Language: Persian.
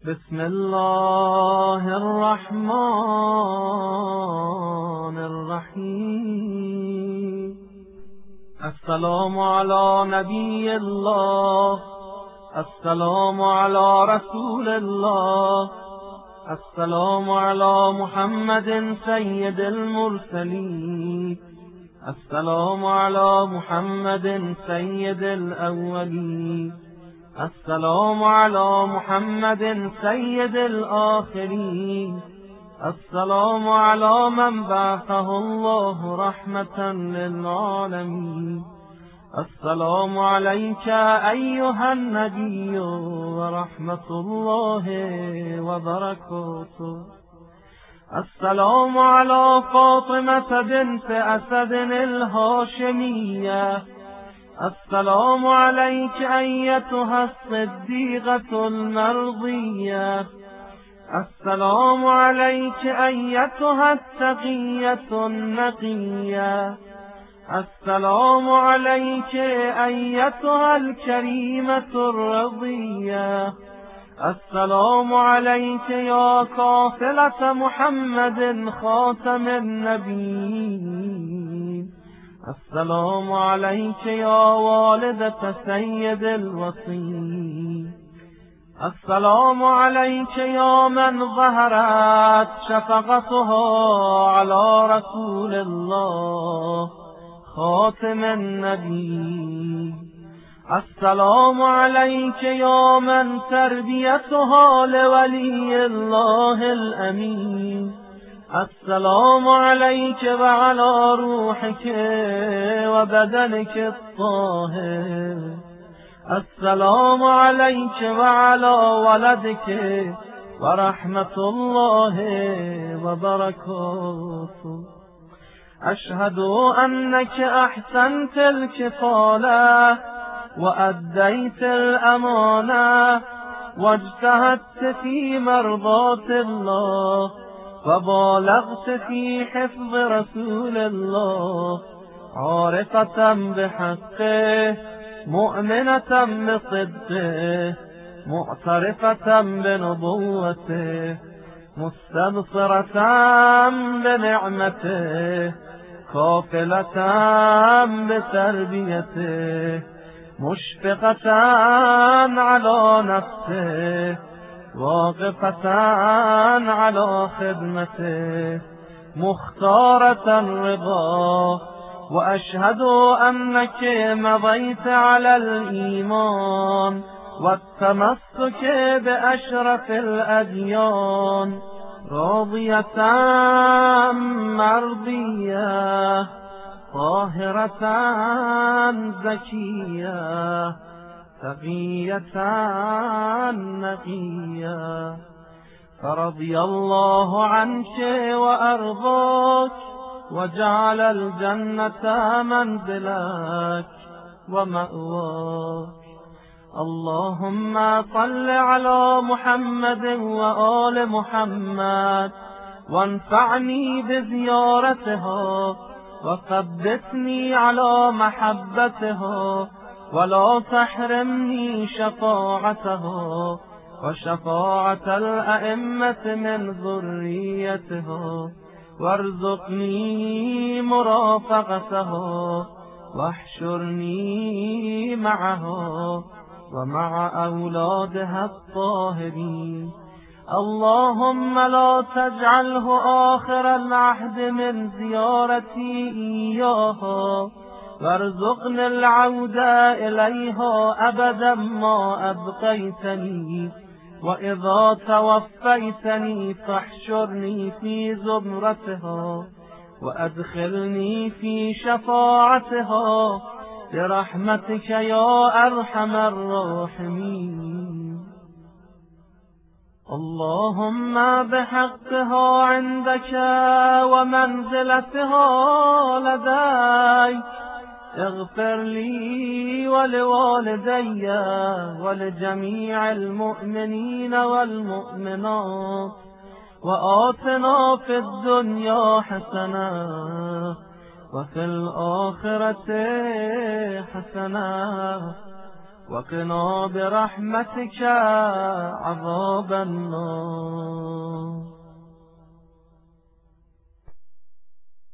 بسم الله الرحمن الرحیم. السلام علی نبی الله، السلام علی رسول الله، السلام علی محمد سید المرسلین، السلام علی محمد سید الاولین، السلام علی محمد سید الآخرین، السلام علی من بعثه الله رحمة للعالمین. السلام عليك أيها النبي ورحمة الله وبركاته. السلام على فاطمة بنت أسد الهاشمية. السلام عليك أيتها الصديقة المرضية. السلام عليك أيتها التقية النقية. السلام عليك أيتها الكريمة الرضية. السلام عليك يا قافلة محمد خاتم النبيين. السلام عليك يا والدة سيد الوصي. السلام عليك يا من ظهرت شفقتها على رسول الله خاتم النبي. السلام عليك يا من تربيتها لولي الله الأمين. السلام عليك وعلى روحك وبدنك الطاهر. السلام عليك وعلى ولدك ورحمة الله وبركاته. أشهد أنك أحسنت الكفالة وأديت الأمانة واجتهدت في مرضاة الله وبالغت في حفظ رسول الله، عارفة بحقه مؤمنة بصدقه معترفة بنبوته مستبصرة بنعمته كافلة بتربيته مشفقة على نفسه واقفة على خدمته مختارة رضاه. وأشهد أنك مضيت على الإيمان والتمسك بأشرف الأديان راضية مرضية طاهرة زكية تقية نقية. فرضي الله عنك وأرضاك وجعل الجنة منزلك ومأواك. اللهم صل على محمد وآل محمد وانفعني بزيارتها وثبتني على محبتها ولا تحرمني شفاعتها وشفاعة الأئمة من ذريتها، وارزقني مرافقتها واحشرني معها ومع أولادها الطاهرين. اللهم لا تجعله آخر العهد من زيارتي إياها، وارزقني العودة إليها أبدا ما أبقيتني، وإذا توفيتني فاحشرني في زمرتها وأدخلني في شفاعتها برحمتك يا أرحم الراحمين. اللهم بحقها عندك ومنزلتها لديك اغفر لي ولوالدي ولجميع المؤمنين والمؤمنات، وآتنا في الدنيا حسنة وفي الآخرة حسنة وقنا برحمتك عذاب النار.